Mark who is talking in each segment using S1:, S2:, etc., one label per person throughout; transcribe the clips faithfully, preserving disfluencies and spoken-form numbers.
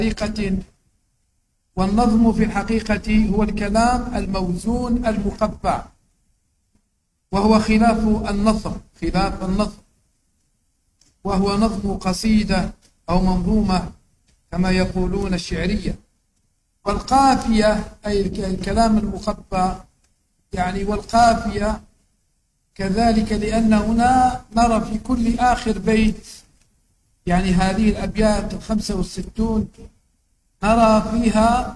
S1: حقيقة، والنظم في الحقيقة هو الكلام الموزون المقفى، وهو خلاف النثر خلاف النثر وهو نظم قصيدة أو منظومة كما يقولون الشعرية. والقافية أي الكلام المقفى يعني والقافية كذلك، لأن هنا نرى في كل آخر بيت يعني هذه الأبيات الخمسة والستون نرى فيها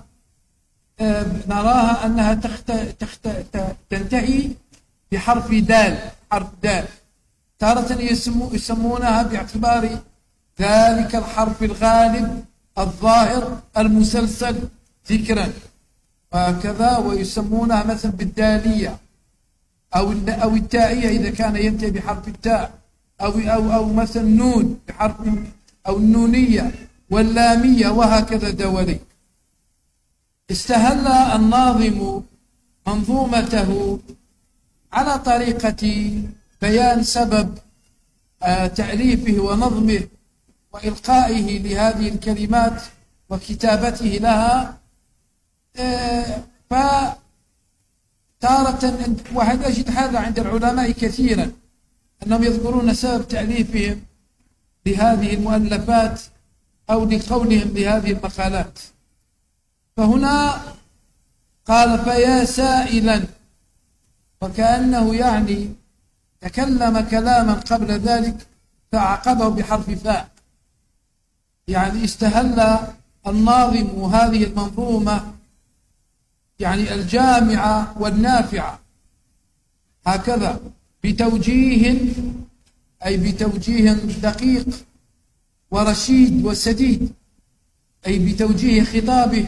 S1: نراها أنها تخت... تخت... تنتهي بحرف دال حرف دال. تارة يسمو... يسمونها باعتبار ذلك الحرف الغالب الظاهر المسلسل ذكرا، وكذا ويسمونها مثلا بالدالية أو أو التائية إذا كان ينتهي بحرف التاء، أو أو أو مثلا نون بحرف أو النونية واللامية، وهكذا دولي. استهل الناظم منظومته على طريقة بيان سبب تأليفه ونظمه وإلقائه لهذه الكلمات وكتابته لها. فتارة وهذا أجد هذا عند العلماء كثيرا أنهم يذكرون سبب تأليفهم لهذه المؤلفات أو لقولهم بهذه المقالات. فهنا قال فيا سائلا، وكأنه يعني تكلم كلاما قبل ذلك فعقبه بحرف فاء، يعني استهل الناظم هذه المنظومة يعني الجامعة والنافعة هكذا بتوجيه أي بتوجيه دقيق ورشيد وسديد، أي بتوجيه خطابه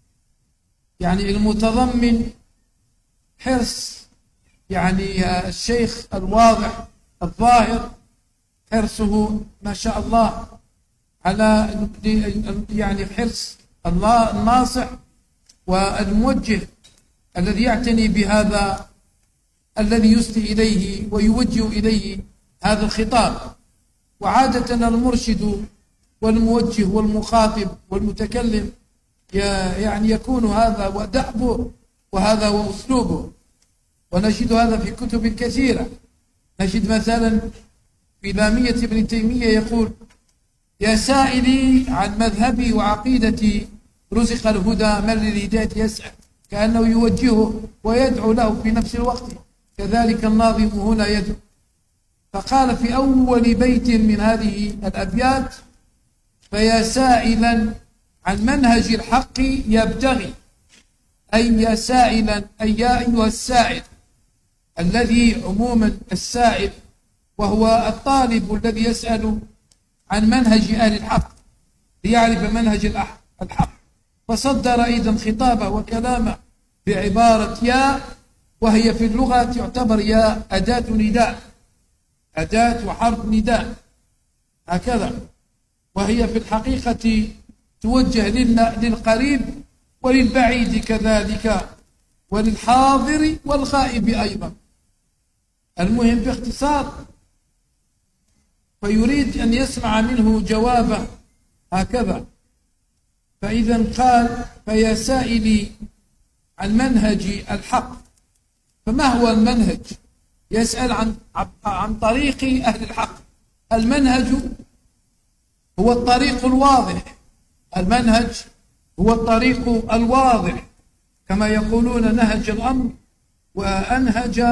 S1: يعني المتضمن حرص يعني الشيخ الواضح الظاهر، حرصه ما شاء الله على يعني حرص الله الناصح والموجه الذي يعتني بهذا الذي يسدي إليه ويوجه إليه هذا الخطاب. وعادة المرشد والموجه والمخاطب والمتكلم يعني يكون هذا ودأبه وهذا وأسلوبه، ونجد هذا في كتب كثيرة. نجد مثلا في لامية ابن تيمية يقول يا سائلي عن مذهبي وعقيدتي رزق الهدى من للهداية يسأل، كأنه يوجهه ويدعو له في نفس الوقت. كذلك الناظم هنا يدعو. فقال في أول بيت من هذه الأبيات فيا سائلا عن منهج الحق يبتغي، أي يا سائلا أي يا أيها السائل، الذي عموما السائل وهو الطالب الذي يسأل عن منهج أهل الحق ليعرف منهج الحق. فصدر أيضا خطابه وكلامه بعبارة يا، وهي في اللغة تعتبر يا أداة نداء، أداة وحرف نداء هكذا، وهي في الحقيقة توجه للقريب وللبعيد كذلك وللحاضر والغائب أيضا. المهم باختصار فيريد أن يسمع منه جوابه هكذا. فإذا قال فيا سائلي عن منهج الحق، فما هو المنهج؟ يسأل عن عن طريق أهل الحق. المنهج هو الطريق الواضح، المنهج هو الطريق الواضح كما يقولون نهج الأمر وأنهج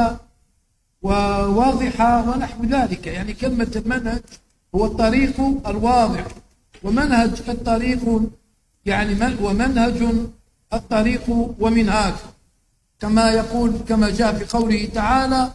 S1: وواضح ونحو ذلك. يعني كلمة المنهج هو الطريق الواضح، ومنهج الطريق يعني من ومنهج الطريق ومنهاج، كما يقول كما جاء في قوله تعالى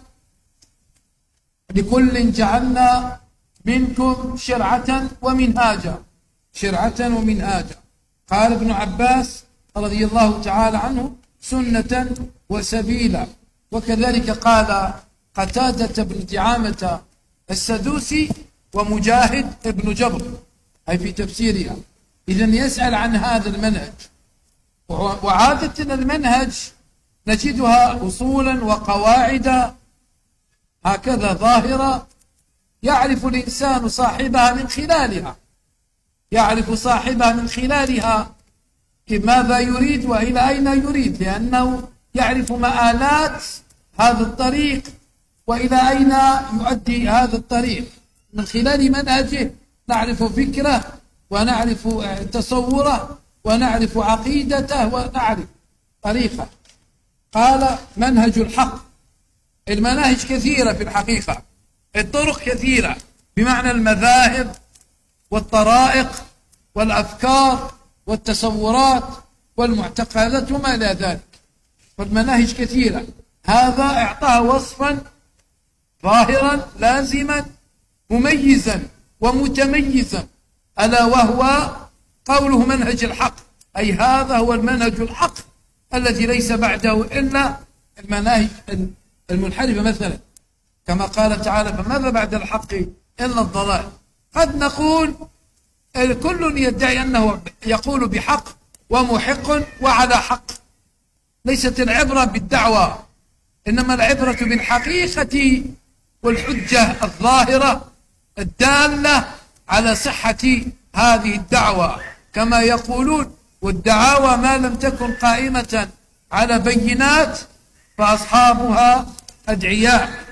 S1: لكل جعلنا منكم شرعة ومنهاجا، شرعة ومنهاجا. قال ابن عباس رضي الله تعالى عنه سنة وسبيلا. وكذلك قال قتادة بن دعامة السدوسي ومجاهد ابن جبر أي في تفسيرها. إذن يسأل عن هذا المنهج. وعادة المنهج نجدها أصولا وقواعد هكذا ظاهرة يعرف الإنسان صاحبها من خلالها، يعرف صاحبها من خلالها ماذا يريد وإلى أين يريد، لأنه يعرف مآلات هذا الطريق وإلى أين يؤدي هذا الطريق. من خلال منهجه نعرف فكره ونعرف تصوره ونعرف عقيدته ونعرف طريقه. قال منهج الحق. المناهج كثيرة في الحقيقة، الطرق كثيرة بمعنى المذاهب والطرائق والأفكار والتصورات والمعتقدات وما إلى ذلك، فالمناهج كثيرة. هذا اعطاه وصفا ظاهرا لازما مميزا ومتميزا، ألا وهو قوله منهج الحق، أي هذا هو المنهج الحق الذي ليس بعده إلا المناهج المنحرفة، مثلا كما قال تعالى فماذا بعد الحق إلا الضلال. قد نقول كل يدعي أنه يقول بحق ومحق وعلى حق، ليست العبرة بالدعوة، إنما العبرة بالحقيقة والحجة الظاهرة الدالة على صحة هذه الدعوة، كما يقولون والدعاوى ما لم تكن قائمة على بينات فأصحابها أدعياء.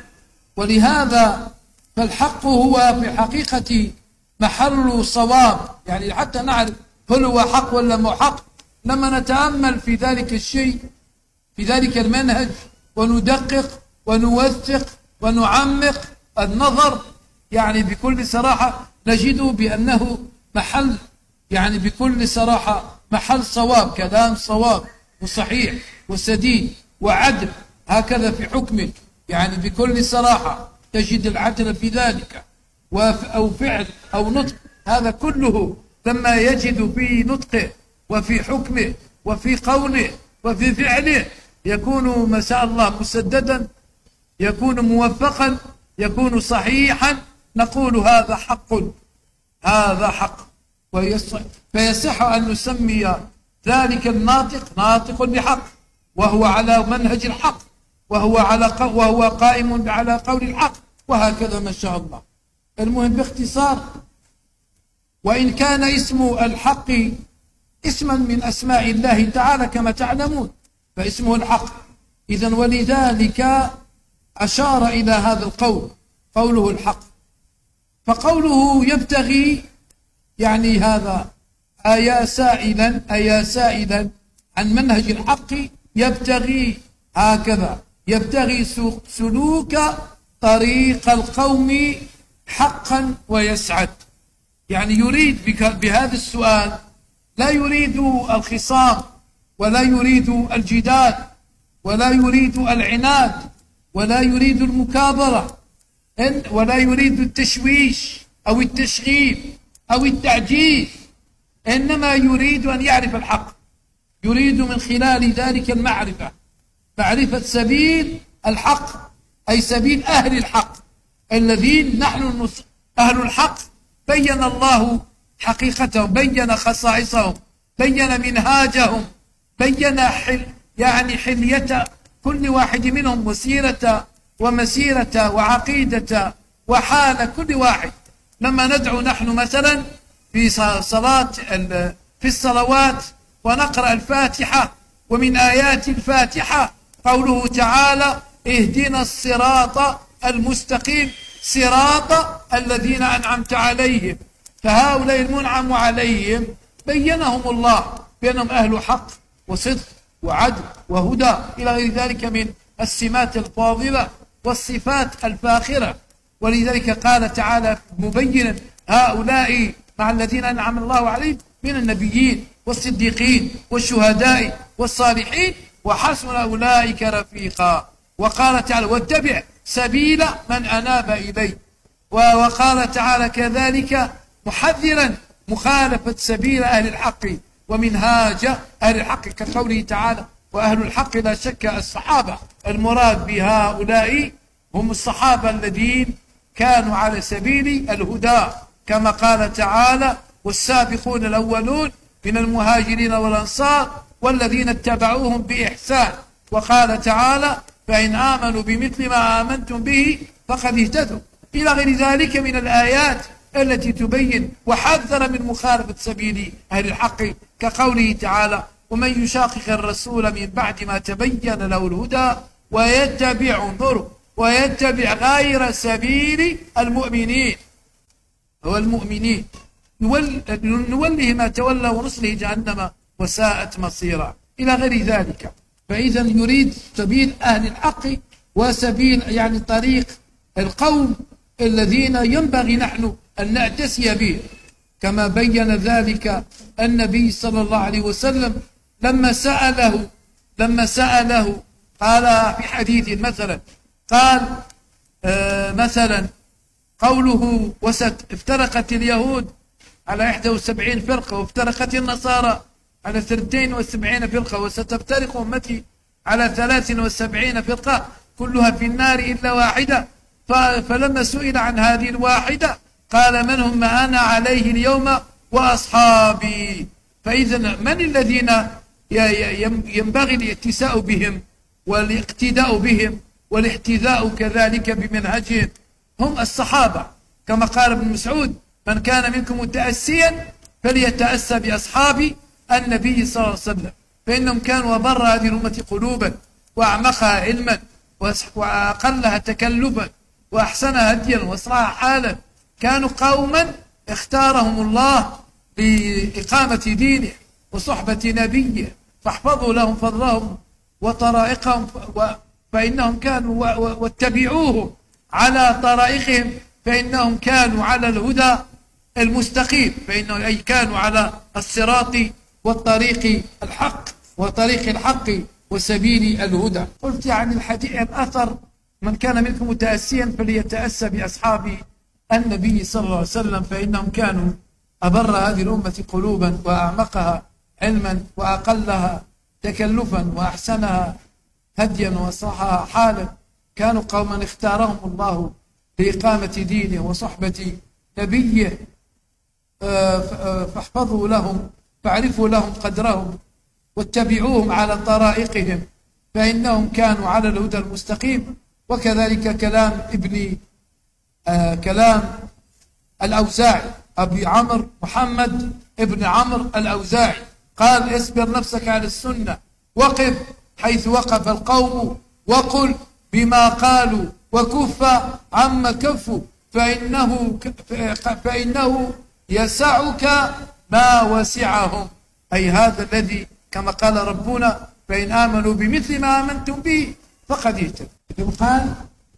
S1: ولهذا فالحق هو في حقيقة محل صواب، يعني حتى نعرف هل هو حق ولا مو حق لما نتأمل في ذلك الشيء في ذلك المنهج وندقق ونوثق ونعمق النظر، يعني بكل صراحة نجد بأنه محل، يعني بكل صراحة محل صواب، كلام صواب وصحيح وسديد وعدل، هكذا في حكمه، يعني بكل صراحة تجد العدل في ذلك، أو فعل أو نطق، هذا كله لما يجد في نطقه وفي حكمه وفي قوله وفي فعله يكون ما شاء الله مسددا، يكون موفقا، يكون صحيحا، نقول هذا حق، هذا حق. فيصح أن نسمي ذلك الناطق ناطق بحق، وهو على منهج الحق، وهو على وهو قائم على قول الحق، وهكذا ما شاء الله. المهم باختصار، وإن كان اسم الحق اسما من أسماء الله تعالى كما تعلمون فاسمه الحق، إذن ولذلك أشار إلى هذا القول، قوله الحق. فقوله يبتغي يعني هذا أيا سائلا أيا سائلا عن منهج الحق يبتغي، هكذا يبتغي سلوك طريق القوم حقا ويسعد، يعني يريد بهذا السؤال لا يريد الخصام ولا يريد الجدال ولا يريد العناد ولا يريد المكابرة ولا يريد التشويش أو التشغيل أو التعجيز، إنما يريد أن يعرف الحق، يريد من خلال ذلك المعرفة، معرفة سبيل الحق، أي سبيل أهل الحق الذين نحن أهل الحق بين الله حقيقتهم، بين خصائصهم، بين منهاجهم، بين حل يعني حلية كل واحد منهم، وسيرة ومسيرة وعقيدة وحال كل واحد. لما ندعو نحن مثلا في صلاة في الصلوات ونقرأ الفاتحة، ومن آيات الفاتحة قوله تعالى اهدنا الصراط المستقيم صراط الذين أنعمت عليهم، فهؤلاء المنعم عليهم بينهم الله بأنهم أهل حق وصدق وعدل وهدى إلى غير ذلك من السمات الفاضلة والصفات الفاخرة. ولذلك قال تعالى مبينا هؤلاء مع الذين أنعم الله عليهم من النبيين والصديقين والشهداء والصالحين وحسن أولئك رفيقا. وقال تعالى واتبع سبيل من أناب إليه. وقال تعالى كذلك محذرا مخالفة سبيل أهل الحق ومنهاج أهل الحق، كقوله تعالى وأهل الحق لا شك الصحابة، المراد بهؤلاء هم الصحابة الذين كانوا على سبيل الهدى، كما قال تعالى والسابقون الأولون من المهاجرين والأنصار والذين اتبعوهم بإحسان. وقال تعالى فإن آمنوا بمثل ما آمنتم به فقد اهتدوا، إلى غير ذلك من الآيات التي تبين وحذر من مخالفة سبيل أهل الحق، كقوله تعالى: ومن يشاقق الرسول من بعد ما تبين له الهدى ويتبع انظروا ويتبع غير سبيل المؤمنين هو المؤمنين نوله ما تولى ونصله جهنم وساءت مصيرا إلى غير ذلك. فإذا يريد سبيل أهل الحق وسبيل يعني طريق القوم الذين ينبغي نحن أن نأتسي به، كما بين ذلك النبي صلى الله عليه وسلم لما سأله لما سأله قال في حديث مثلا قال آه مثلا قوله: وست افترقت اليهود على إحدى وسبعين فرقة وافترقت النصارى على اثنتين وسبعين فرقة وستفترق أمتي على ثلاث وسبعين فرقة كلها في النار إلا واحدة. فلما سئل عن هذه الواحدة قال: من هم ما أنا عليه اليوم وأصحابي. فإذا من الذين ينبغي الاتساء بهم والاقتداء بهم والاحتذاء كذلك بمنهجهم؟ هم الصحابة، كما قال ابن مسعود: من كان منكم متأسيا فليتأسى بأصحاب النبي صلى الله عليه وسلم، فإنهم كانوا أبر هذه الأمة قلوبا وأعمقها علما وأقلها تكلفا وأحسنها هديا وأسرعها حالا. كانوا قوما اختارهم الله لإقامة دينه وصحبة نبيه، فاحفظوا لهم فضلهم وطرائقهم فإنهم كانوا واتبعوهم على طرائقهم فإنهم كانوا على الهدى المستقيم، فإنهم أي كانوا على الصراط والطريق الحق وطريق الحق وسبيل الهدى. قلت يعني الحديث الأثر: من كان منكم متأسيا فليتأسى بأصحاب النبي صلى الله عليه وسلم، فإنهم كانوا أبر هذه الأمة قلوبا وأعمقها علما وأقلها تكلفا وأحسنها هديا وأصلحها حالا. كانوا قوما اختارهم الله لإقامة دينه وصحبة نبيه، فاحفظوا لهم فاعرفوا لهم قدرهم واتبعوهم على طرائقهم فإنهم كانوا على الهدى المستقيم. وكذلك كلام ابن آه كلام الأوزاعي أبي عمرو محمد ابن عمرو الأوزاعي قال: اصبر نفسك على السنة وقف حيث وقف القوم وقل بما قالوا وكف عما كفوا فإنه, فإنه يسعك ما وسعهم، أي هذا الذي كما قال ربنا: فإن آمنوا بمثل ما آمنتم به فقد اهتدوا. قال: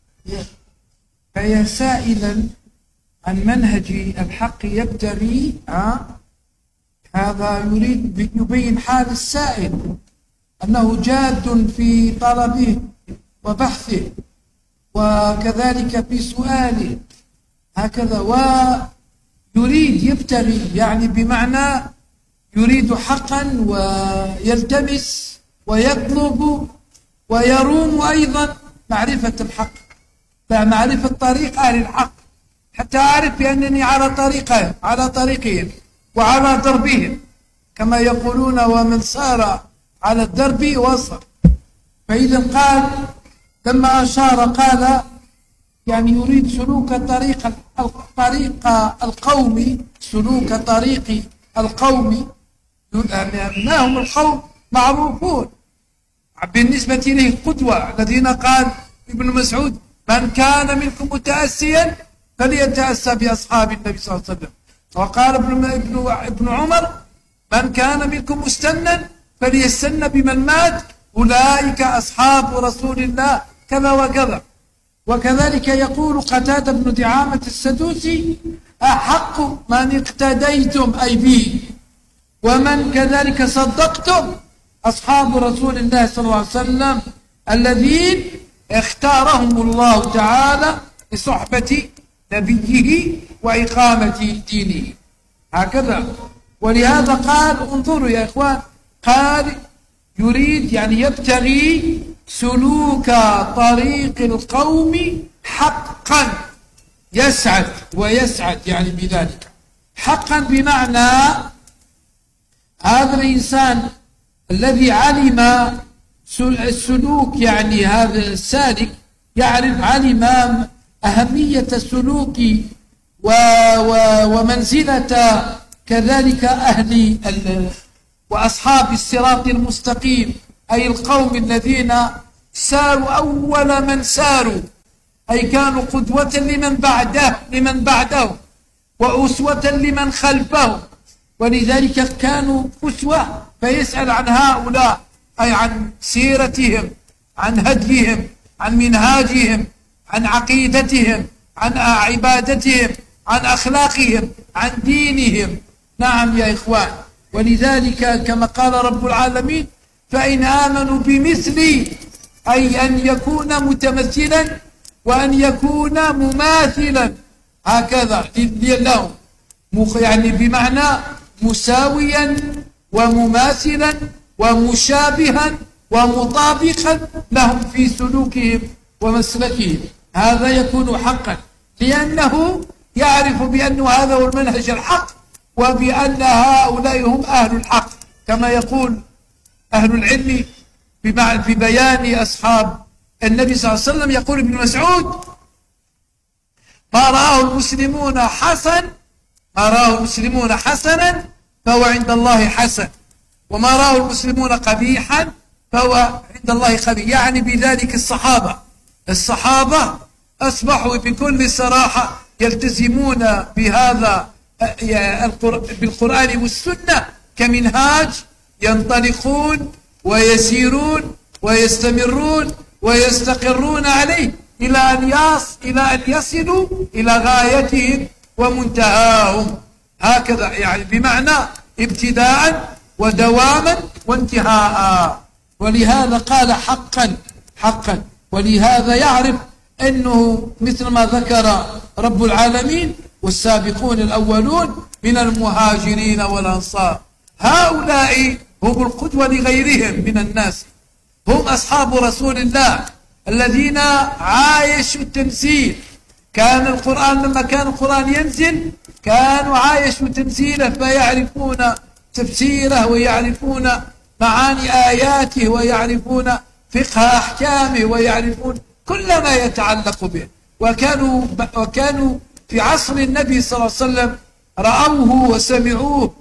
S1: فيا سائلا عن منهج الحق يبتغي، هذا يريد يبين حال السائل أنه جاد في طلبه وبحثه وكذلك في سؤاله هكذا، ويريد يبتغي يعني بمعنى يريد حقا ويلتمس ويطلب ويروم أيضا معرفة الحق، فمعرفة طريق أهل الحق حتى أعرف بأنني على طريقهم على طريقهم وعلى دربهم، كما يقولون: ومن سار على الدرب وصل. فإذا قال لما أشار قال يعني يريد سلوك طريق طريق القوم سلوك طريق القوم. ما هم القوم معروفون بالنسبة إليه قدوة، الذين قال ابن مسعود: من كان منكم متأسيا فليتأسى بأصحاب النبي صلى الله عليه وسلم. وقال ابن, ابن, ابن عمر: من كان منكم مستنا فليستن بمن مات أولئك أصحاب رسول الله كذا وكذا. وكذلك يقول قتادة بن دعامة السدوسي: أحق من اقتديتم أي به ومن كذلك صدقتم أصحاب رسول الله صلى الله عليه وسلم الذين اختارهم الله تعالى لصحبة نبيه وإقامة دينه هكذا. ولهذا قال انظروا يا إخوان، قال يريد يعني يبتغي سلوك طريق القوم حقا، يسعد ويسعد يعني بذلك حقا، بمعنى هذا الإنسان الذي علم السلوك يعني هذا السالك يعرف علم أهمية السلوك ومنزلة كذلك أهل وأصحاب الصراط المستقيم، أي القوم الذين ساروا أول من ساروا، أي كانوا قدوة لمن بعده لمن بعده وأسوة لمن خلفهم، ولذلك كانوا أسوة. فيسأل عن هؤلاء، أي عن سيرتهم، عن هديهم، عن منهاجهم، عن عقيدتهم، عن عبادتهم، عن أخلاقهم، عن دينهم. نعم يا إخوان. ولذلك كما قال رب العالمين: فإن آمنوا بمثلي، أي أن يكون متمثلا وأن يكون مماثلا، هكذا لهم، يعني بمعنى مساويا ومماثلا ومشابها ومطابقا لهم في سلوكهم ومسلكهم. هذا يكون حقا، لأنه يعرف بأن هذا هو المنهج الحق، وبأن هؤلاء هم أهل الحق، كما يقول أهل العلم في بيان أصحاب النبي صلى الله عليه وسلم. يقول ابن مسعود: ما رآه المسلمون حسن ما رآه المسلمون حسنا فهو عند الله حسن، وما رآه المسلمون قبيحا فهو عند الله قبيح. يعني بذلك الصحابة الصحابة أصبحوا بكل صراحة يلتزمون بهذا بالقرآن والسنة كمنهاج، ينطلقون ويسيرون ويستمرون ويستقرون عليه إلى أن يص إلى أن يصلوا إلى غايتهم ومنتهاهم. هكذا يعني بمعنى ابتداء ودواما وانتهاء. ولهذا قال حقا حقا. ولهذا يعرف أنه مثل ما ذكر رب العالمين: والسابقون الأولون من المهاجرين والأنصار. هؤلاء هم القدوة لغيرهم من الناس، هم أصحاب رسول الله الذين عايشوا التمثيل. كان القرآن لما كان القرآن ينزل كانوا عايشوا تمثيله، فيعرفون تفسيره ويعرفون معاني آياته ويعرفون فقه أحكامه ويعرفون كل ما يتعلق به. وكانوا وكانوا في عصر النبي صلى الله عليه وسلم رأوه وسمعوه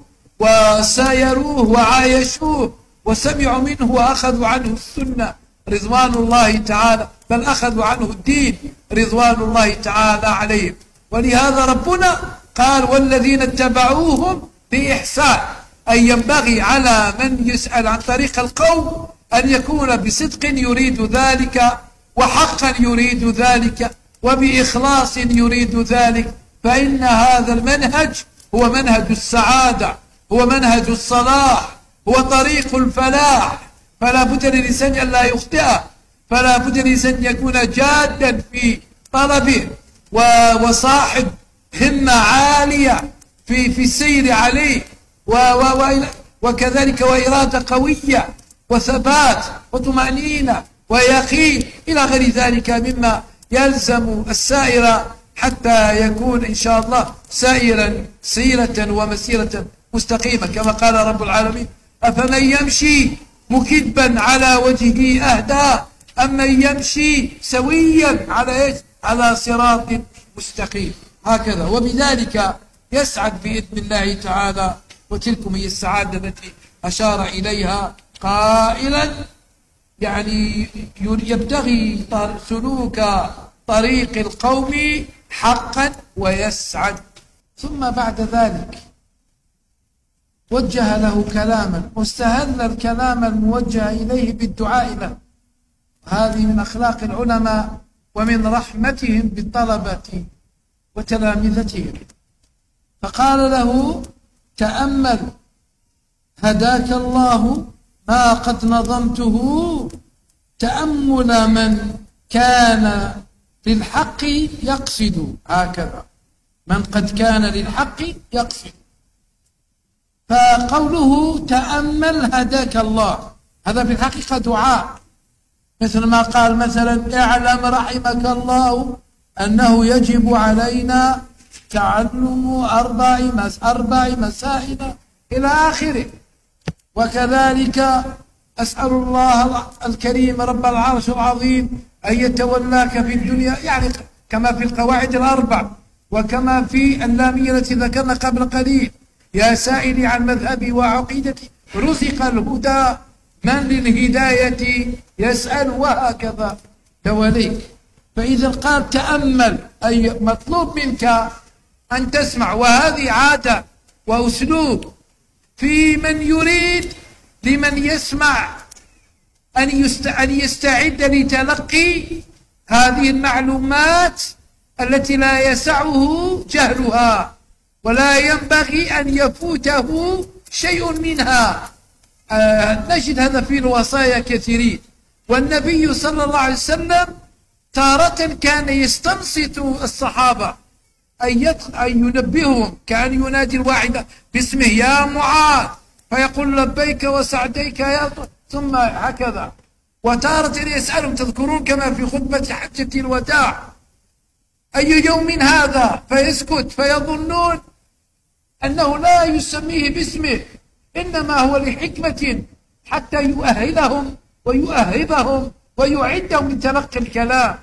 S1: وسايروه وعايشوه وسمعوا منه وأخذوا عنه السنة رضوان الله تعالى، بل أخذوا عنه الدين رضوان الله تعالى عليهم. ولهذا ربنا قال: والذين اتبعوهم بإحسان. أي ينبغي على من يسأل عن طريق القوم أن يكون بصدق يريد ذلك، وحقا يريد ذلك، وبإخلاص يريد ذلك، فإن هذا المنهج هو منهج السعادة، هو منهج الصلاح، هو طريق الفلاح. فلا بد للإنسان أن لا يخطئه، فلا بد للإنسان أن يكون جادا في طلبه وصاحب همة عالية في في السير عليه، و و وكذلك وإرادة قوية وثبات وطمأنينة ويقين إلى غير ذلك مما يلزم السائر حتى يكون إن شاء الله سائرا سيرة ومسيرة مستقيمة، كما قال رب العالمين: أفمن يمشي مكبا على وجهه أهدى أم من يمشي سويا على إيش؟ على صراط مستقيم. هكذا. وبذلك يسعد بإذن الله تعالى، وتلكم هي السعادة التي أشار إليها قائلا: يعني يبتغي سلوك طريق القوم حقا ويسعد. ثم بعد ذلك وجه له كلاما، واستهل الكلام الموجه إليه بالدعاء له. هذه من أخلاق العلماء ومن رحمتهم بالطلبة وتلامذتهم. فقال له: تأمل هداك الله ما قد نظمته تأمل من كان للحق يقصد. هكذا، من قد كان للحق يقصد. فقوله تأمل هداك الله هذا في الحقيقة دعاء، مثل ما قال مثلا: اعلم رحمك الله أنه يجب علينا تعلم أربع أربع مسائل إلى آخره. وكذلك أسأل الله الكريم رب العرش العظيم أن يتولاك في الدنيا، يعني كما في القواعد الأربع: وكما في اللامية التي ذكرنا قبل قليل: يا سائلي عن مذهبي وعقيدتي رزق الهدى من للهداية يسأل، وهكذا دواليك. فإذا قال تأمل، أي مطلوب منك أن تسمع، وهذه عادة وأسلوب في من يريد لمن يسمع أن يستعد لتلقي هذه المعلومات التي لا يسعه جهلها، ولا ينبغي أن يفوته شيء منها. آه نجد هذا في الوصايا كثيرين. والنبي صلى الله عليه وسلم تارة كان يستنصت الصحابة أن ينبههم، كان ينادي الواحد باسمه: يا معاذ، فيقول لبيك وسعديك يا، ثم هكذا. وتارة يسألهم، تذكرون كما في خطبة حجة الوداع: أي يوم هذا؟ فيسكت، فيظنون أنه لا يسميه باسمه، إنما هو لحكمة حتى يؤهلهم ويؤهبهم ويعدهم لتلقي الكلام.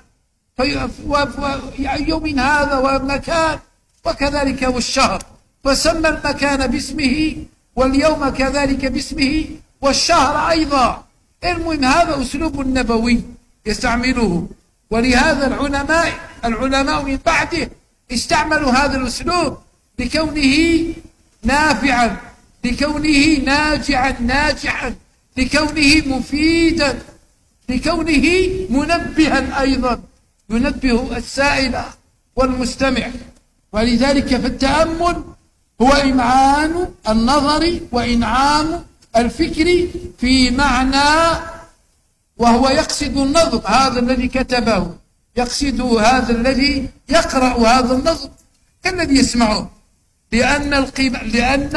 S1: في يوم هذا ومكان، وكذلك والشهر، فسمى المكان باسمه، واليوم كذلك باسمه، والشهر أيضا. المهم هذا أسلوب نبوي يستعمله، ولهذا العلماء العلماء من بعده استعملوا هذا الأسلوب لكونه نافعا، لكونه ناجعا ناجحا، لكونه مفيدا، لكونه منبها أيضا، ينبه السائل والمستمع. ولذلك فالتأمل هو إمعان النظر وإنعام الفكر في معنى، وهو يقصد النظم، هذا الذي كتبه يقصد هذا الذي يقرأ هذا النظم كالذي يسمعه، لأن, القيم... لأن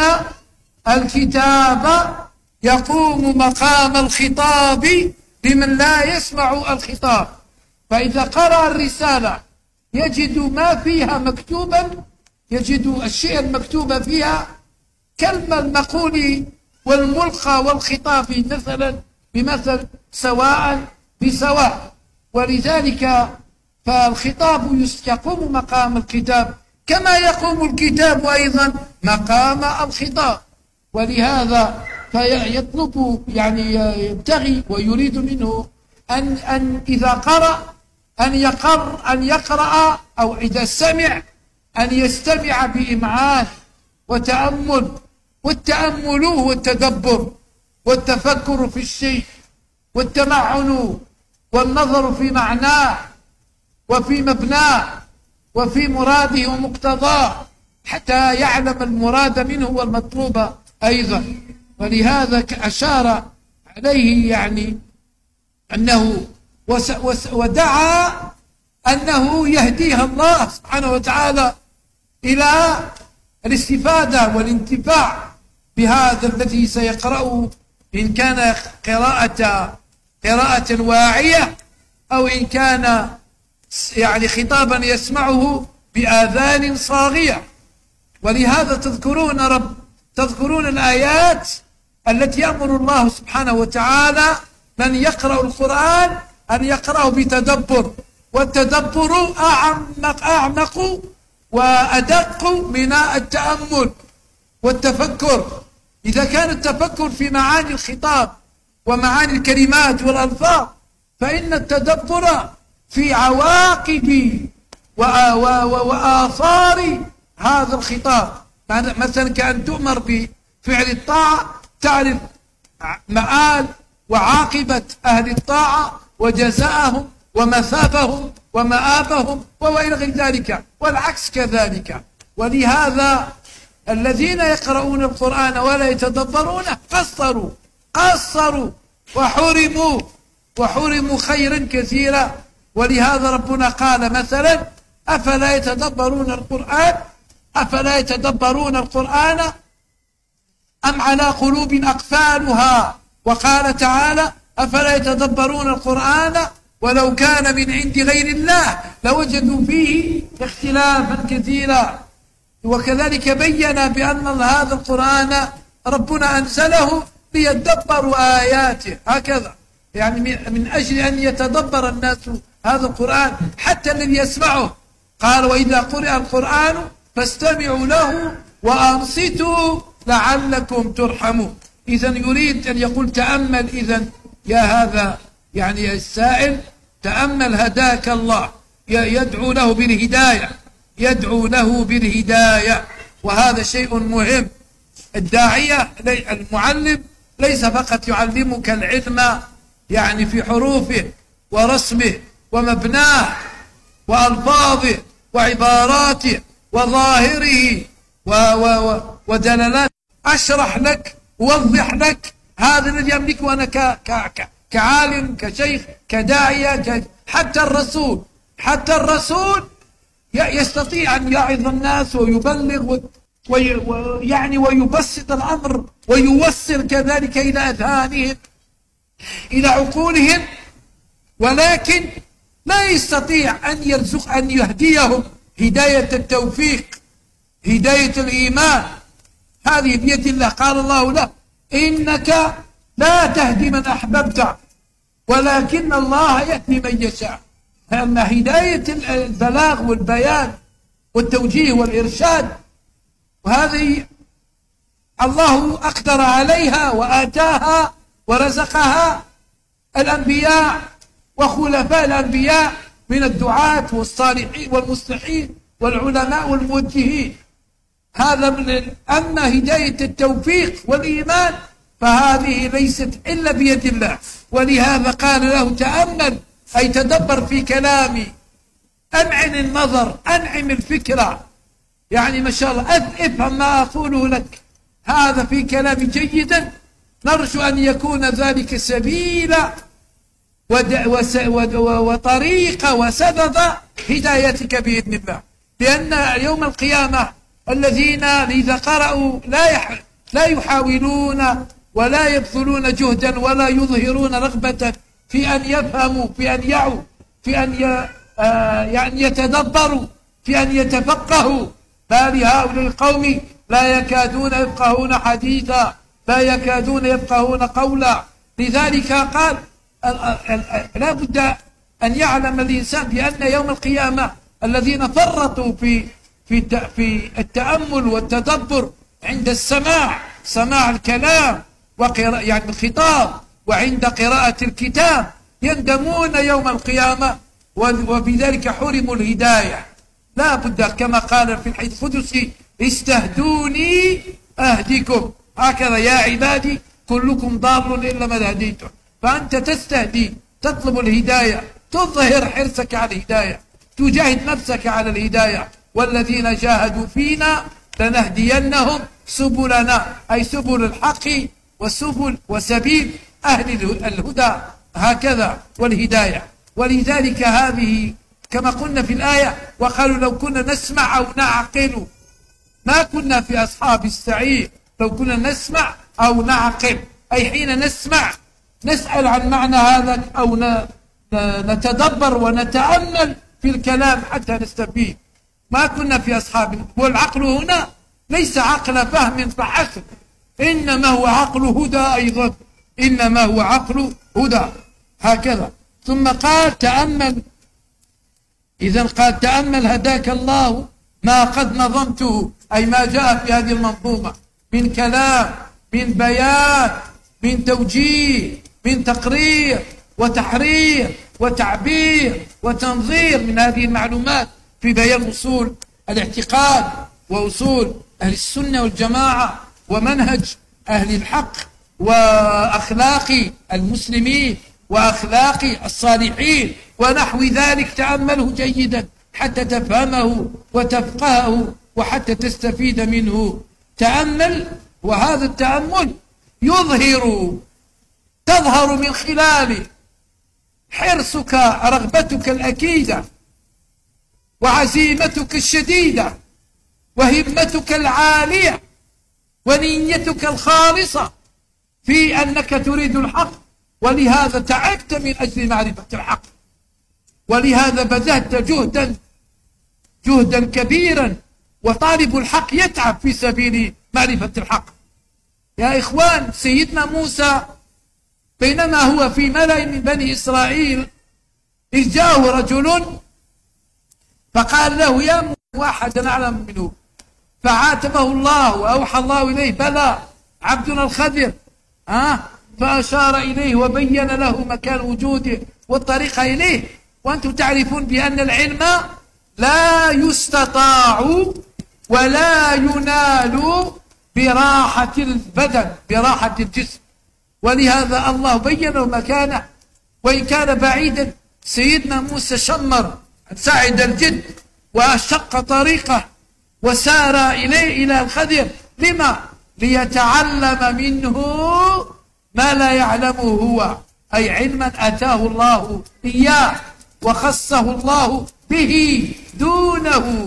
S1: الكتاب يقوم مقام الخطاب لمن لا يسمع الخطاب. فإذا قرأ الرسالة يجد ما فيها مكتوبا، يجد الشيء المكتوب فيها كلمة المقول والملقى والخطاب مثلا بمثل سواء بسواء. ولذلك فالخطاب يقوم مقام الكتاب كما يقوم الكتاب أيضا مقام الخطاب. ولهذا فيطلب يعني يبتغي ويريد منه أن, أن إذا قرأ أن يقر أن يقرأ، أو إذا سمع أن يستمع بإمعان وتأمل. والتأمل هو التدبر والتفكر في الشيء، والتمعن والنظر في معناه وفي مبناه وفي مراده ومقتضاه، حتى يعلم المراد منه والمطلوب أيضا. ولهذا أشار عليه يعني أنه ودعا أنه يهديها الله سبحانه وتعالى إلى الاستفادة والانتفاع بهذا الذي سيقرأه، إن كان قراءة قراءة واعية، أو إن كان يعني خطابا يسمعه بآذان صاغية. ولهذا تذكرون رب تذكرون الآيات التي يأمر الله سبحانه وتعالى من يقرأ القرآن أن يقرأه بتدبر، والتدبر أعمق أعمق وأدق من التأمل والتفكر. إذا كان التفكر في معاني الخطاب ومعاني الكلمات والألفاظ، فإن التدبر في عواقب وآثار هذا الخطاب. مثلا كأن تؤمر بفعل الطاعة تعرف مآل وعاقبة أهل الطاعة وجزاءهم ومثابهم ومآبهم وإلى غير ذلك، والعكس كذلك. ولهذا الذين يقرؤون القرآن ولا يتدبرونه قصروا قصروا وحرموا وحرموا خيرا كثيرا. ولهذا ربنا قال مثلا: أفلا يتدبرون القرآن أفلا يتدبرون القرآن أم على قلوب أقفالها. وقال تعالى: أفلا يتدبرون القرآن ولو كان من عند غير الله لوجدوا فيه اختلافا كثيرا. وكذلك بين بأن هذا القرآن ربنا أنزله ليتدبروا آياته، هكذا يعني من أجل أن يتدبر الناس هذا القرآن، حتى الذي يسمعه قال وإذا قرئ القرآن فاستمعوا له وأنصتوا لعلكم ترحمون. إذن يريد أن يقول تأمل، إذن يا هذا يعني السائل تأمل هداك الله، يدعو له بالهداية، يدعو له بالهداية، وهذا شيء مهم. الداعية المعلم ليس فقط يعلمك العلم يعني في حروفه ورسمه ومبناه وألفاظه وعباراته وظاهره ودلالات، أشرح لك ووضح لك. هذا الذي أملكه أنا ك ك كعالم كشيخ كداعية ك... حتى الرسول حتى الرسول يستطيع أن يعظ الناس ويبلغ وي... ويعني ويبسط الأمر ويوصل كذلك إلى أذهانهم إلى عقولهم، ولكن لا يستطيع أن يرزق أن يهديهم هداية التوفيق، هداية الإيمان، هذه بيد الله. قال الله له إنك لا تهدي من أحببت ولكن الله يهدي من يشاء. أما هداية البلاغ والبيان والتوجيه والإرشاد، وهذه الله أقدر عليها وآتاها ورزقها الأنبياء وخلفاء الأنبياء من الدعاة والصالحين والمصلحين والعلماء والموجهين. هذا من. أما هداية التوفيق والإيمان فهذه ليست إلا بيد الله، ولهذا قال له تأمل أي تدبر في كلامي، أنعم النظر، أنعم الفكرة، يعني ما شاء الله افهم ما أقوله لك، هذا في كلامي جيدا، نرجو أن يكون ذلك سبيلا وطريقة وسبب هدايتك بإذن الله. لأن يوم القيامة الذين إذا قرأوا لا يح... لا يحاولون ولا يبذلون جهدا ولا يظهرون رغبة في أن يفهموا، في أن يعوا، في أن ي... آه يعني يتدبروا، في أن يتفقهوا، بل هؤلاء القوم لا يكادون يفقهون حديثا، لا يكادون يفقهون قولا. لذلك قال لا بد أن يعلم الإنسان بأن يوم القيامة الذين فرطوا في في في التأمل والتدبر عند السماع، سماع الكلام وقراءة يعني الخطاب، وعند قراءة الكتاب يندمون يوم القيامة، وبذلك حرموا الهداية. لا بد كما قال في الحديث القدسي استهدوني أهدكم، هكذا يا عبادي كلكم ضال إلا من هديته. فأنت تستهدي، تطلب الهداية، تظهر حرصك على الهداية، تجاهد نفسك على الهداية. والذين جاهدوا فينا لنهدينهم سبلنا، أي سبل الحق وسبل وسبيل أهل الهدى، هكذا والهداية. ولذلك هذه كما قلنا في الآية وقالوا لو كنا نسمع أو نعقل ما كنا في أصحاب السعير. لو كنا نسمع أو نعقل أي حين نسمع نسأل عن معنى هذا أو نتدبر ونتأمل في الكلام حتى نستفيد. ما كنا في أصحاب. والعقل هنا ليس عقل فهم فحسب، إنما هو عقل هدى أيضا، إنما هو عقل هدى، هكذا. ثم قال تأمل، إذن قال تأمل هداك الله ما قد نظمته، أي ما جاء في هذه المنظومة من كلام، من بيان، من توجيه، من تقرير وتحرير وتعبير وتنظير من هذه المعلومات في بيان أصول الاعتقاد وأصول أهل السنة والجماعة ومنهج أهل الحق وأخلاق المسلمين وأخلاق الصالحين ونحو ذلك. تأمله جيدا حتى تفهمه وتفقهه وحتى تستفيد منه. تأمل، وهذا التأمل يظهر، تظهر من خلاله حرصك، رغبتك الأكيدة، وعزيمتك الشديدة، وهمتك العالية، ونيتك الخالصة في أنك تريد الحق، ولهذا تعبت من أجل معرفة الحق، ولهذا بذلت جهدا جهدا كبيرا. وطالب الحق يتعب في سبيل معرفة الحق. يا إخوان، سيدنا موسى بينما هو في ملأ من بني إسرائيل إذ جاءه رجل فقال له يا واحد أعلم منه، فعاتبه الله وأوحى الله إليه بلى عبدنا الخضر، ها فأشار إليه وبين له مكان وجوده والطريق إليه. وأنتم تعرفون بأن العلم لا يستطاع ولا ينال براحة البدن، براحة الجسم، ولهذا الله بين له مكانه وإن كان بعيدا. سيدنا موسى شمر سعد الجد وشق طريقه وسار إليه إلى الخضر، لما؟ ليتعلم منه ما لا يعلمه هو، أي علما أتاه الله إياه وخصه الله به دونه.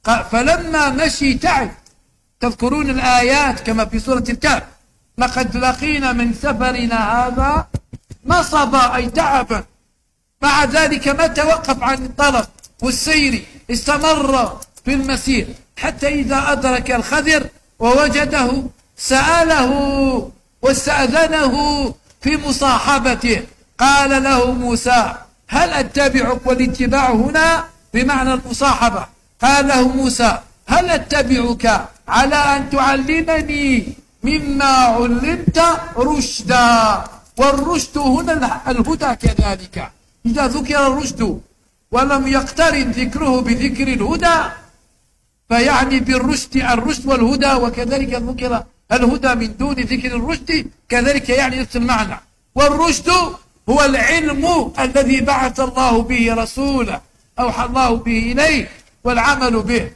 S1: فلما مشي تعب. تذكرون الآيات كما في سورة الكهف: لقد لقينا من سفرنا هذا نصبا، أي تعبا. مع ذلك ما توقف عن الطلب والسير، استمر في المسير حتى إذا أدرك الخضر ووجده سأله واستأذنه في مصاحبته. قال له موسى: هل أتبعك؟ والاتباع هنا بمعنى المصاحبة. قال له موسى: هل أتبعك على أن تعلمني مما علمت رشدا؟ والرشد هنا الهدى كذلك. إذا ذكر الرشد ولم يقترن ذكره بذكر الهدى فيعني بالرشد الرشد والهدى، وكذلك ذكر الهدى من دون ذكر الرشد كذلك يعني نفس المعنى. والرشد هو العلم الذي بعث الله به رسوله، أوحى الله به إليه، والعمل به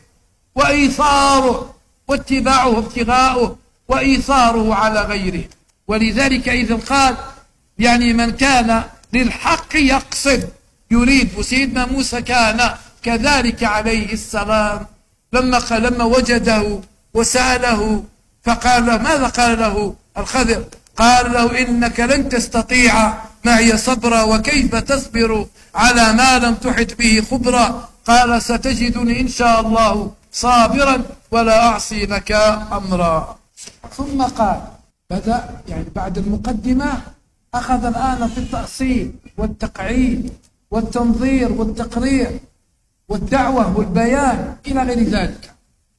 S1: وإيثاره واتباعه ابتغاؤه وإيثاره على غيره. ولذلك إذا قال يعني من كان للحق يقصد يريد، وسيدنا موسى كان كذلك عليه السلام. لما قال لما وجده وسأله فقال له ماذا؟ قال له الخضر قال له: إنك لن تستطيع معي صبرا، وكيف تصبر على ما لم تحط به خبرا؟ قال: ستجدني إن شاء الله صابرا ولا أعصي لك أمرا. ثم قال بدأ يعني بعد المقدمة أخذ الآن في التأصيل والتقعيد والتنظير والتقرير والدعوة والبيان إلى غير ذلك.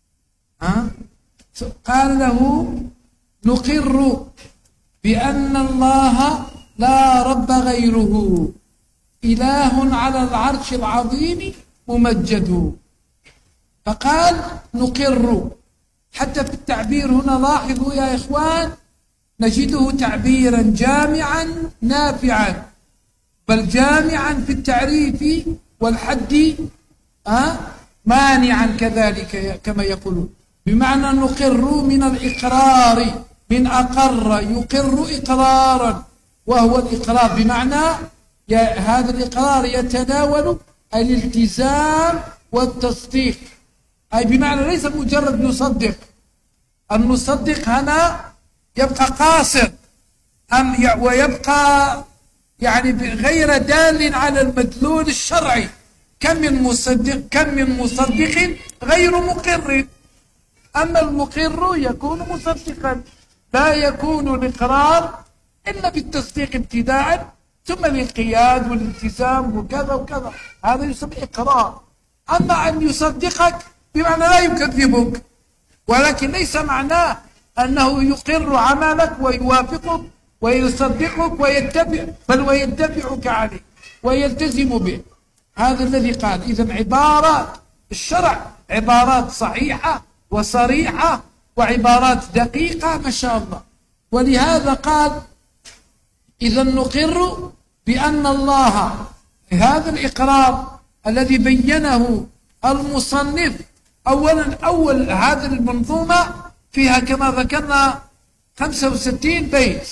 S1: ها؟ قال له: نقر بأن الله لا رب غيره، إله على العرش العظيم ممجد. فقال نقر. حتى في التعبير هنا لاحظوا يا إخوان نجده تعبيرا جامعا نافعا، بل جامعا في التعريف والحد أه؟ مانعا كذلك كما يقولون، بمعنى نقر من الإقرار، من أقر يقر إقرارا، وهو الإقرار بمعنى هذا الإقرار يتناول الالتزام والتصديق، أي بمعنى ليس مجرد نصدق. المصدق هنا يبقى قاصر أم ويبقى يعني غير دال على المدلول الشرعي. كم من مصدق كم من مصدق غير مقر، أما المقر يكون مصدقا. لا يكون الإقرار إلا بالتصديق ابتداء، ثم الانقياد والالتزام وكذا وكذا، هذا يسمى إقرار. أما أن يصدقك بمعنى لا يكذبك، ولكن ليس معناه أنه يقر عملك ويوافقك ويصدقك ويتبع، بل ويتبعك عليه ويلتزم به. هذا الذي قال. إذن عبارات الشرع عبارات صحيحة وصريحة وعبارات دقيقة ما شاء الله. ولهذا قال إذا نقر بأن الله، هذا الإقرار الذي بينه المصنف أولا، أول هذه المنظومة فيها كما ذكرنا خمسة وستين بيت،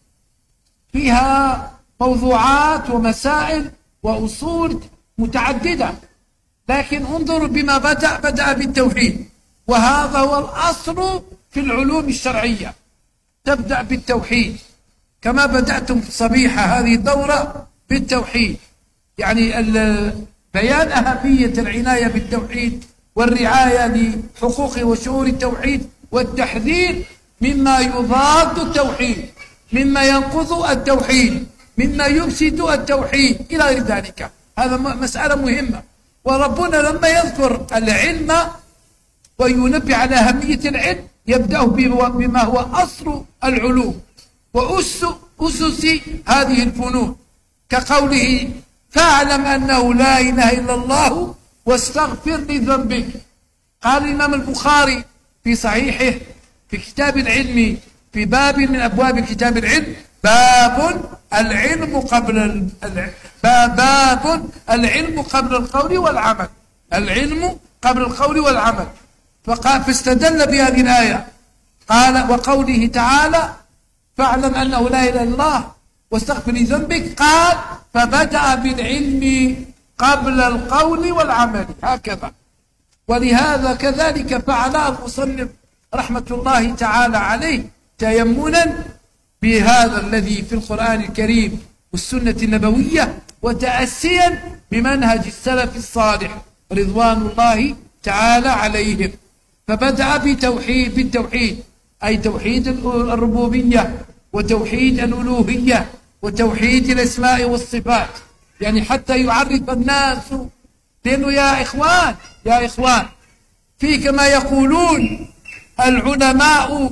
S1: فيها موضوعات ومسائل وأصول متعددة، لكن انظروا بما بدأ بدأ بالتوحيد، وهذا هو الأصل في العلوم الشرعية، تبدأ بالتوحيد كما بدأتم في صبيحة هذه الدورة بالتوحيد، يعني بيان أهمية العناية بالتوحيد والرعاية لحقوق وشؤون التوحيد، والتحذير مما يضاد التوحيد، مما ينقض التوحيد، مما يفسد التوحيد إلى غير ذلك. هذا مسألة مهمة. وربنا لما يذكر العلم وينبه على أهمية العلم يبدأ بما هو أصل العلوم وأسس أسس هذه الفنون، كقوله فاعلم أنه لا إله إلا الله واستغفر لذنبك. قال الإمام البخاري في صحيحه في كتاب العلم في باب من أبواب كتاب العلم باب العلم قبل العلم باب العلم قبل القول والعمل، العلم قبل القول والعمل. فقال فاستدل بهذه الآية قال وقوله تعالى فاعلم أنه لا إله إلا الله واستغفر لذنبك، قال فبدأ بالعلم قبل القول والعمل هكذا. ولهذا كذلك فعل المصنف رحمة الله تعالى عليه تيمنا بهذا الذي في القرآن الكريم والسنة النبوية وتأسيا بمنهج السلف الصالح رضوان الله تعالى عليهم. فبدأ بتوحيد بالتوحيد أي توحيد الربوبية وتوحيد الألوهية وتوحيد الأسماء والصفات، يعني حتى يعرف الناس. لأنه يا إخوان يا إخوان في كما يقولون العلماء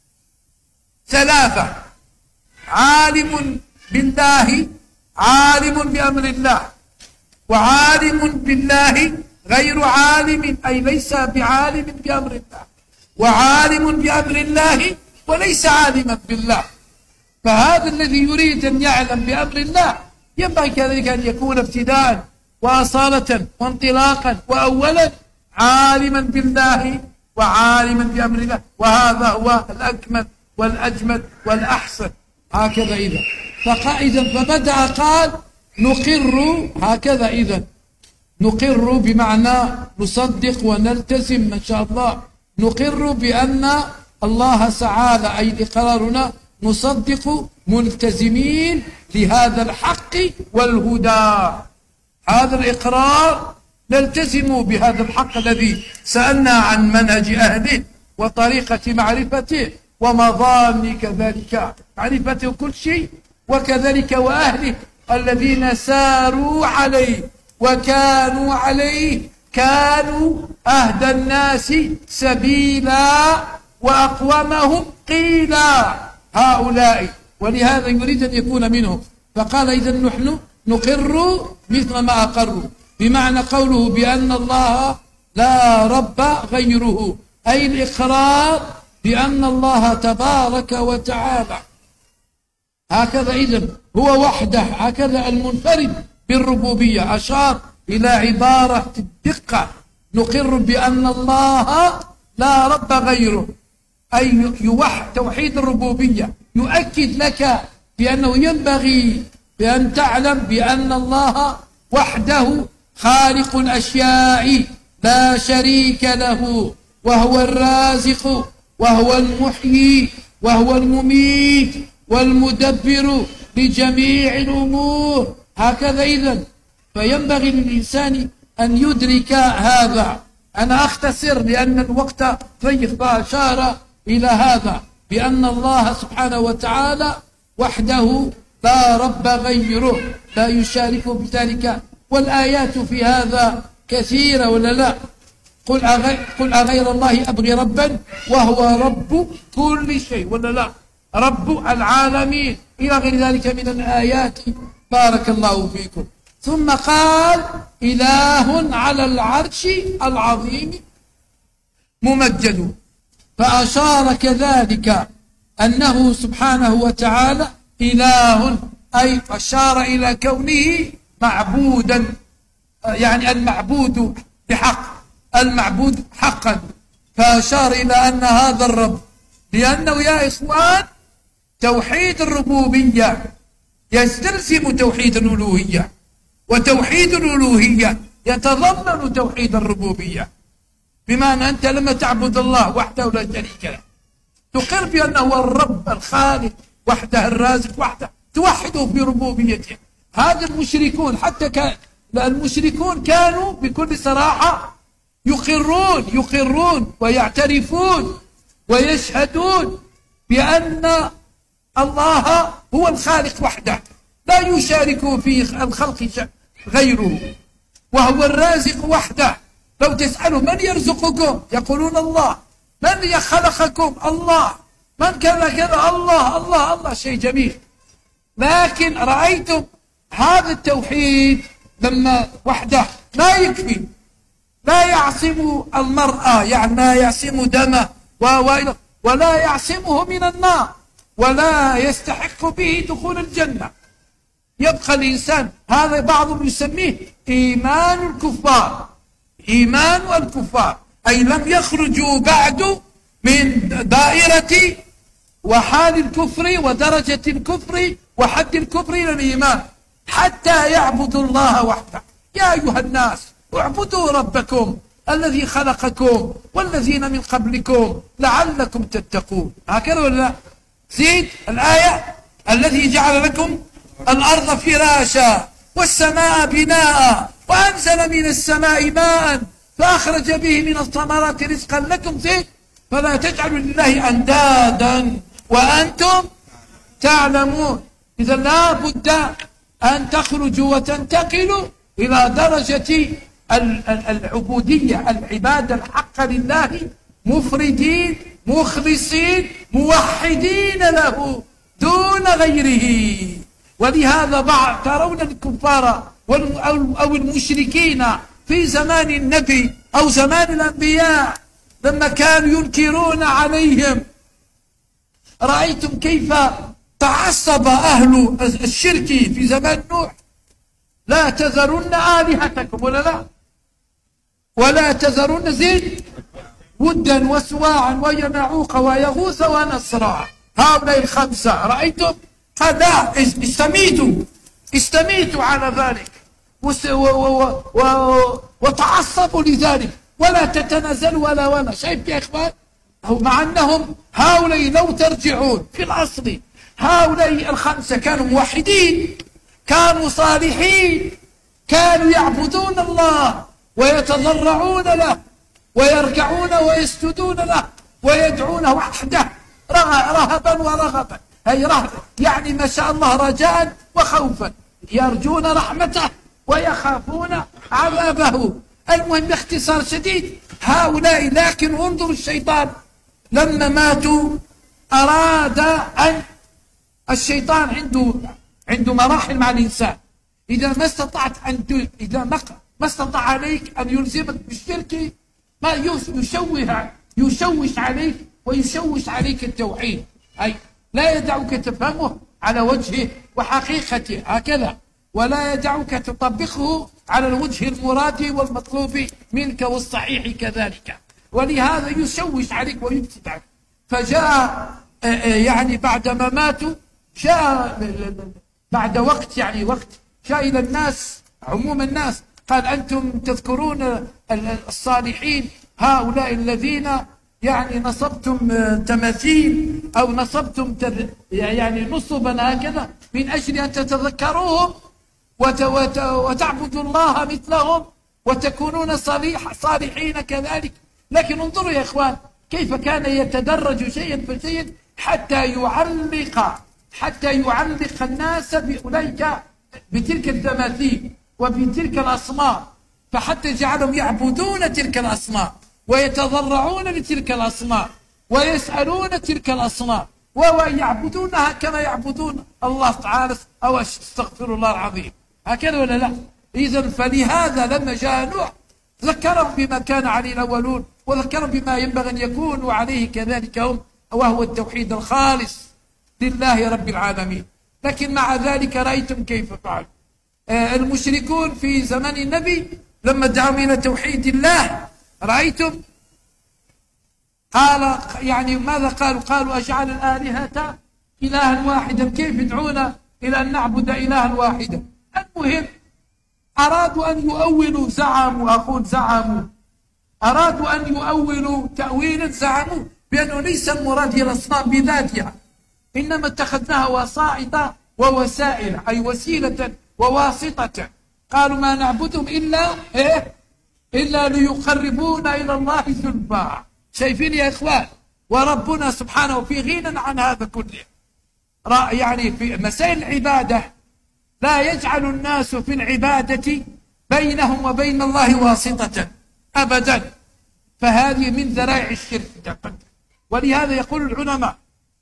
S1: ثلاثة: عالم بالله، عالم بأمر الله، وعالم بالله غير عالم أي ليس بعالم بأمر الله، وعالم بأمر الله وليس عالما بالله. فهذا الذي يريد أن يعلم بأمر الله ينبغي كذلك أن يكون ابتداء وأصالة وانطلاقا وأولا عالما بالله وعالما بأمر الله، وهذا هو الأكمل والأجمل والأحسن. هكذا إذا فقائدا فبدأ قال نقر، هكذا إذا نقر بمعنى نصدق ونلتزم ما شاء الله، نقر بأن الله تعالى أي إقرارنا نصدق ملتزمين لهذا الحق والهدى. هذا الإقرار نلتزم بهذا الحق الذي سألنا عن منهج أهله وطريقة معرفته ومظان كذلك معرفته كل شيء، وكذلك وأهله الذين ساروا عليه وكانوا عليه، كانوا أهدى الناس سبيلا وأقومهم قيلا هؤلاء، ولهذا يريد أن يكون منهم. فقال إذا نحن نقر مثل ما أقروا، بمعنى قوله بأن الله لا رب غيره أي الإقرار بأن الله تبارك وتعالى هكذا إذن هو وحده، هكذا المنفرد بالربوبية. أشار إلى عبارة الدقة: نقر بأن الله لا رب غيره أي يوحد توحيد الربوبية، يؤكد لك بأنه ينبغي بأن تعلم بأن الله وحده خالق الأشياء لا شريك له، وهو الرازق وهو المحيي وهو المميت والمدبر لجميع الأمور. هكذا إذن فينبغي للإنسان أن يدرك هذا. أنا أختصر لأن الوقت ضيق، فأشار إلى هذا بأن الله سبحانه وتعالى وحده لا رب غيره لا يشارك بذلك، والآيات في هذا كثيرة ولا لا؟ قل أغير, قل أغير الله أبغي ربا وهو رب كل شيء ولا لا؟ رب العالمين إلى غير ذلك من الآيات. بارك الله فيكم. ثم قال إله على العرش العظيم ممجد، فأشار كذلك أنه سبحانه وتعالى إله، أي أشار إلى كونه معبودا، يعني المعبود بحق، المعبود حقا. فأشار إلى أن هذا الرب، لأنه يا إخوان توحيد الربوبية يستلزم توحيد الألوهية، وتوحيد الألوهية يتضمن توحيد الربوبية، بمعنى أنت لما تعبد الله وحده لا شريك له تقر بأنه هو الرب الخالق وحده الرازق وحده، توحده في ربوبيته. هذا المشركون حتى كان المشركون كانوا بكل صراحة يقرون يقرون ويعترفون ويشهدون بأن الله هو الخالق وحده لا يشارك في الخلق غيره. وهو الرازق وحده. لو تسألوا من يرزقكم يقولون الله. من خلقكم؟ الله. من كذا كذا؟ الله الله الله. شيء جميل. لكن رأيتم هذا التوحيد لما وحده ما يكفي، لا يعصم المرأة، يعني لا يعصم دمه ولا يعصمه من النار ولا يستحق به دخول الجنة. يبقى الإنسان، هذا بعضهم يسميه إيمان الكفار، إيمان الكفار، أي لم يخرجوا بعد من دائرة وحال الكفر ودرجة الكفر وحد الكفر إلى الإيمان حتى يعبدوا الله وحده. يا أيها الناس اعبدوا ربكم الذي خلقكم والذين من قبلكم لعلكم تتقون. هكذا ولا لا؟ زيد الآية: الذي جعل لكم الأرض فراشا والسماء بناء وأنزل من السماء ماء فأخرج به من الثمرات رزقا لكم. زيد: فلا تجعلوا لله أندادا وأنتم تعلمون. إذا لا بد أن تخرجوا وتنتقلوا إلى درجة العبودية، العبادة الحق لله، مفردين مخلصين موحدين له دون غيره. ولهذا بعض ترون الكفار أو المشركين في زمان النبي أو زمان الأنبياء لما كانوا ينكرون عليهم، رأيتم كيف تعصب أهل الشرك في زمان نوح: لا تذرن آلهتكم ولا لا ولا تذرن زيد ودا وسواعا وينعوق ويغوث ونسرا. هؤلاء الخمسة رأيتم قد استميتوا استميتوا على ذلك وتعصبوا لذلك ولا تتنازل ولا ولا. شايف يا إخوان؟ مع أنهم هؤلاء لو ترجعون في الأصل هؤلاء الخمسة كانوا موحدين، كانوا صالحين، كانوا يعبدون الله ويتضرعون له ويركعون ويسجدون له ويدعونه وحده رهبا ورغبا، أي رهبا يعني ما شاء الله رجاء وخوفا، يرجون رحمته ويخافون عذابه. المهم باختصار شديد هؤلاء، لكن انظروا الشيطان لما ماتوا أراد أن الشيطان عنده عنده مراحل مع الإنسان. إذا ما استطعت أن إذا ما ما استطاع عليك أن يلزمك بالشرك، ما يشوه يشوش عليك ويشوش عليك التوحيد، أي لا يدعك تفهمه على وجهه وحقيقته هكذا، ولا يدعك تطبقه على الوجه المراد والمطلوب منك والصحيح كذلك، ولهذا يشوش عليك ويفسد عليك. فجاء يعني بعدما ماتوا جاء بعد وقت يعني وقت جاء إلى الناس عموم الناس قال: أنتم تذكرون الصالحين هؤلاء الذين يعني نصبتم تماثيل أو نصبتم يعني نصبا هكذا من أجل أن تتذكروهم وتعبدوا الله مثلهم وتكونون صالح صالحين كذلك. لكن انظروا يا إخوان كيف كان يتدرج شيئا فشيئا حتى يعلق حتى يعلق الناس بأولئك بتلك التماثيل وبتلك الأصنام، فحتى جعلهم يعبدون تلك الأصنام ويتضرعون لتلك الأصنام ويسألون تلك الأصنام ويعبدونها كما يعبدون الله تعالى، أو استغفر الله العظيم. هكذا ولا لا؟ إذن فلهذا لما جاء نوح ذكرهم بما كان عليه الأولون وذكرهم بما ينبغي أن يكونوا عليه كذلك هم، وهو التوحيد الخالص لله رب العالمين. لكن مع ذلك رأيتم كيف فعل آه المشركون في زمن النبي لما دعوا إلى توحيد الله. رأيتم قال يعني ماذا قالوا؟ قالوا: أجعل الآلهة إلها واحدا، كيف يدعونا إلى أن نعبد إلها واحدا؟ المهم أرادوا أن يؤولوا زعموا أقول زعموا أرادوا أن يؤولوا تأويلا زعموا بأنه ليس المراد هي الأصنام بذاتها، إنما اتخذناها وسائط ووسائل، أي وسيلة وواسطة. قالوا: ما نعبدهم إلا إيه إلا ليقربونا إلى الله زلفى. شايفين يا إخوان؟ وربنا سبحانه في غنى عن هذا كله. يعني في مسائل العبادة لا يجعل الناس في العبادة بينهم وبين الله واسطة أبدا، فهذه من ذرائع الشرك. ولهذا يقول العلماء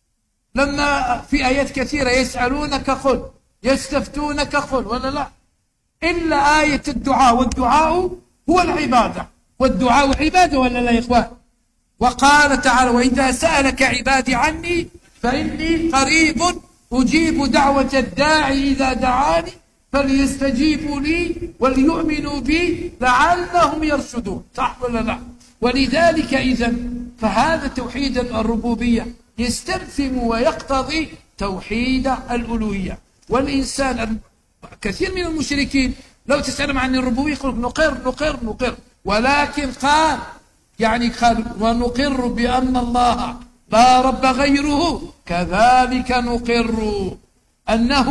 S1: لما في آيات كثيرة يسألونك قل، يستفتونك قل، ولا لا، إلا آية الدعاء، والدعاء هو العبادة، والدعاء عبادة ولا لا يا إخوان؟ وقال تعالى وإذا سألك عبادي عني فإني قريب أجيب دعوة الداعي إذا دعاني فليستجيبوا لي وليؤمنوا بي لعلهم يرشدون. صح ولا لا؟ ولذلك إذن فهذا توحيد الربوبية يستلزم ويقتضي توحيد الألوهية. والإنسان كثير من المشركين لو تسألهم عن الربوبية يقول نقر نقر نقر، ولكن قال يعني قال ونقر بأن الله لا رب غيره كذلك نقر أنه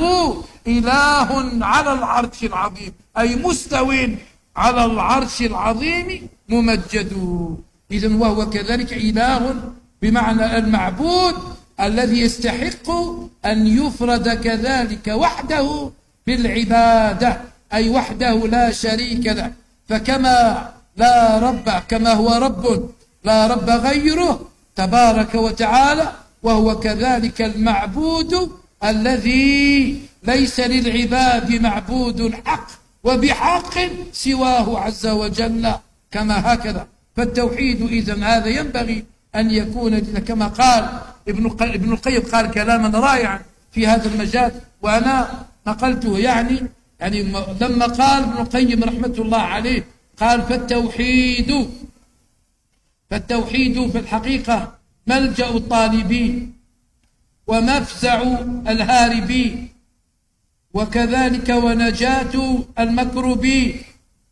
S1: إله على العرش العظيم، أي مستو على العرش العظيم ممجد. إذن وهو كذلك إله بمعنى المعبود الذي يستحق أن يفرد كذلك وحده بالعبادة، أي وحده لا شريك له. فكما لا رب كما هو رب لا رب غيره تبارك وتعالى، وهو كذلك المعبود الذي ليس للعباد معبود حق وبحق سواه عز وجل، كما هكذا. فالتوحيد إذن هذا ينبغي أن يكون كما قال ابن القيم، قال كلاما رائعا في هذا المجال وأنا نقلته، يعني يعني لما قال ابن القيم رحمة الله عليه قال فالتوحيد فالتوحيد في الحقيقة ملجأ الطالبين ومفزع الهاربين، وكذلك ونجاة المكروبين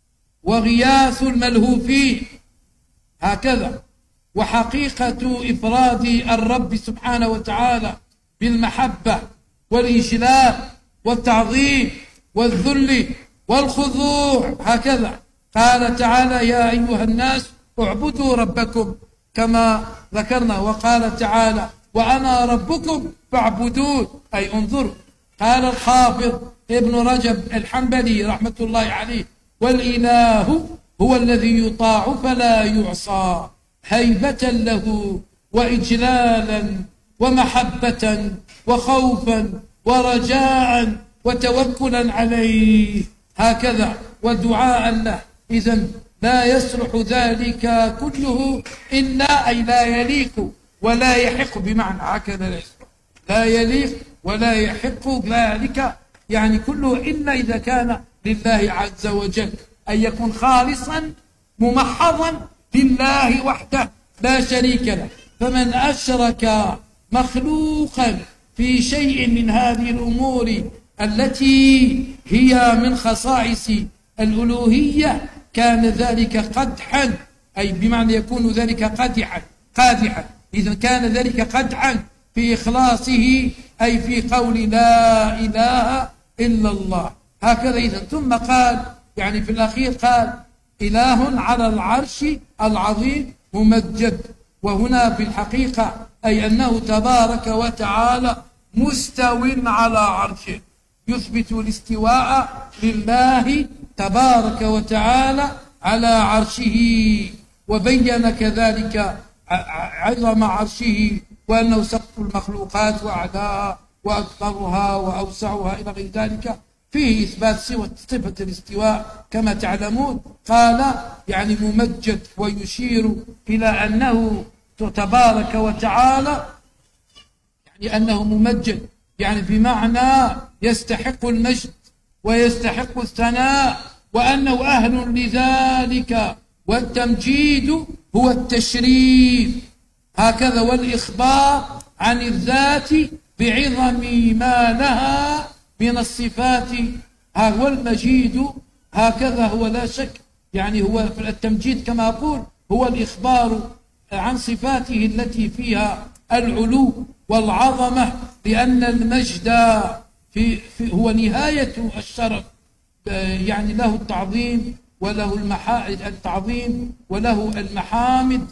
S1: وغياث الملهوفين، هكذا. وحقيقة إفراد الرب سبحانه وتعالى بالمحبة والإجلال والتعظيم والذل والخضوع، هكذا. قال تعالى يا أيها الناس اعبدوا ربكم كما ذكرنا، وقال تعالى وأنا ربكم فاعبدون، أي انظروا. قال الحافظ ابن رجب الحنبلي رحمة الله عليه والإله هو الذي يطاع فلا يعصى هيبة له وإجلالا ومحبة وخوفا ورجاء وتوكلا عليه، هكذا، ودعاء له. إذن لا يصلح ذلك كله إلا أي لا يليق ولا يحق، بمعنى هكذا لا يليق ولا يحق ذلك يعني كله إلا إذا كان لله عز وجل، أن يكون خالصا ممحضا لله وحده لا شريك له. فمن أشرك مخلوقا في شيء من هذه الأمور التي هي من خصائص الألوهية كان ذلك قدحا، أي بمعنى يكون ذلك قادحا قادحا إذا كان ذلك قدحا في إخلاصه، أي في قول لا إله إلا الله، هكذا. إذا ثم قال يعني في الأخير قال إله على العرش العظيم ممجد، وهنا في الحقيقة أي أنه تبارك وتعالى مستو على عرشه، يثبت الاستواء لله تبارك وتعالى على عرشه، وبين كذلك عظم عرشه وأنه سقف المخلوقات وأعلاها وأكبرها وأوسعها إلى غير ذلك. فيه إثبات صفة الاستواء كما تعلمون. قال يعني ممجد، ويشير إلى أنه تبارك وتعالى يعني أنه ممجد، يعني بمعنى يستحق المجد ويستحق الثناء، وأنه أهل لذلك. والتمجيد هو التشريف، هكذا، والإخبار عن الذات بعظم ما لها من الصفات. هو المجيد هكذا، هو لا شك يعني هو التمجيد كما أقول هو الإخبار عن صفاته التي فيها العلو والعظمة، لأن المجد في في هو نهاية الشرف، يعني له التعظيم وله التعظيم وله المحامد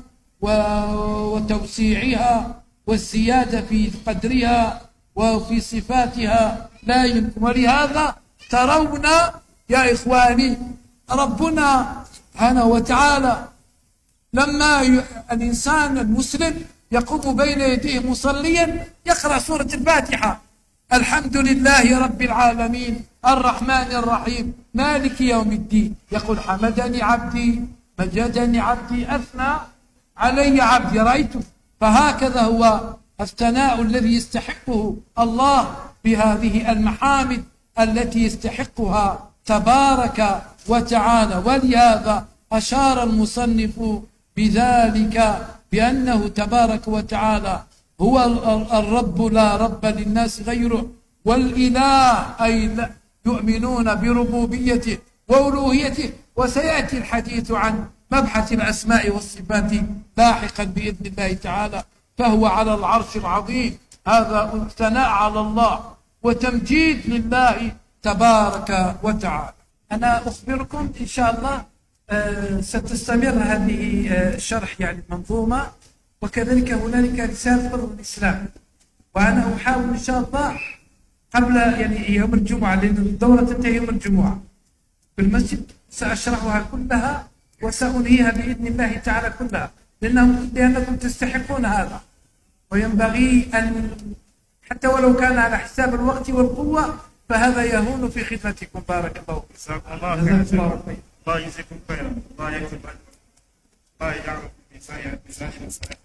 S1: وتوسيعها والزيادة في قدرها وفي صفاتها لا يمكن. ولهذا ترون يا إخواني ربنا سبحانه وتعالى لما الإنسان المسلم يقوم بين يديه مصليا يقرأ سورة الفاتحة: الحمد لله رب العالمين الرحمن الرحيم مالك يوم الدين. يقول: حمدني عبدي مجدني عبدي أثنى علي عبدي. رأيتم؟ فهكذا هو الثناء الذي يستحقه الله بهذه المحامد التي يستحقها تبارك وتعالى. ولهذا أشار المصنف بذلك بأنه تبارك وتعالى هو الرب لا رب للناس غيره، والإله أي يؤمنون بربوبيته وألوهيته. وسيأتي الحديث عن مبحث الأسماء والصفات لاحقا بإذن الله تعالى. فهو على العرش العظيم. هذا ثناء على الله وتمجيد لله تبارك وتعالى. أنا أخبركم إن شاء الله أه ستستمر هذه أه شرح يعني المنظومة، وكذلك هنالك رسالة فضل الإسلام، وأنا أحاول إن شاء الله قبل يعني يوم الجمعة، لأن الدورة تنتهي يوم الجمعة في المسجد، سأشرحها كلها وسأنهيها بإذن الله تعالى كلها، لأنهم لأنكم تستحقون هذا، وينبغي أن حتى ولو كان على حساب الوقت والقوة فهذا يهون في خدمتكم. بارك الله فيكم.
S2: جزاكم الله خيرا. الله يجزيكم خيرا. الله يكتب. الله يجعلكم في ميزان حسناتكم.